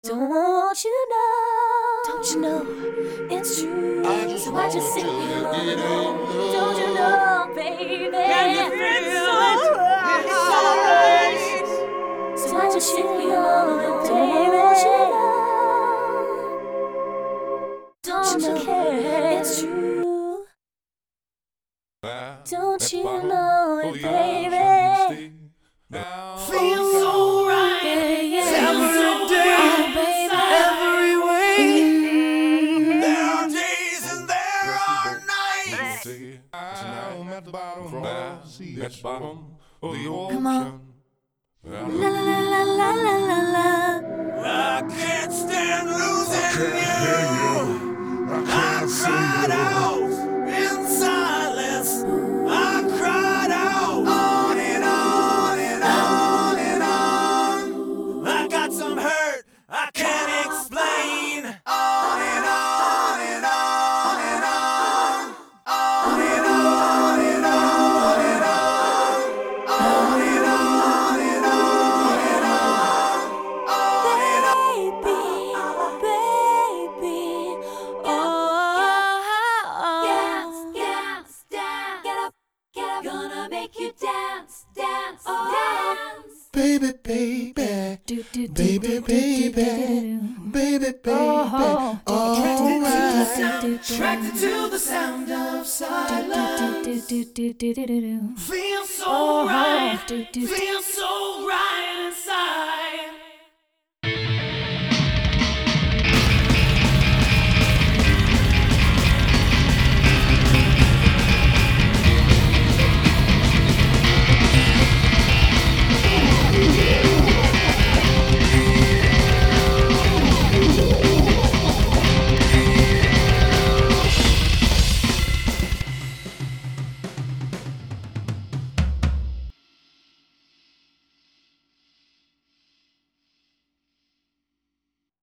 Don't you know? Don't you know it's true? So I just sing you along. Don't you know, baby? Can you feel it? It's alright. So I just sing you along, baby. Don't you care? It's true. Don't you know it, baby? Feels so right, every day, every way. There are days and there are nights. I'm at the bottom of the ocean. Come on. La la la la la la la. I can't stand losing you. I cried out in silence. I cried out on and on and on and on. I got some hurt I can't explain. On and on and on and on. On and on and on and on. On and on and on and on. On and on. Baby, gonna make you dance, dance, dance. Baby, baby, baby, baby, baby, baby, alright. Attracted to the sound of silence. Feels so right, feels so right inside.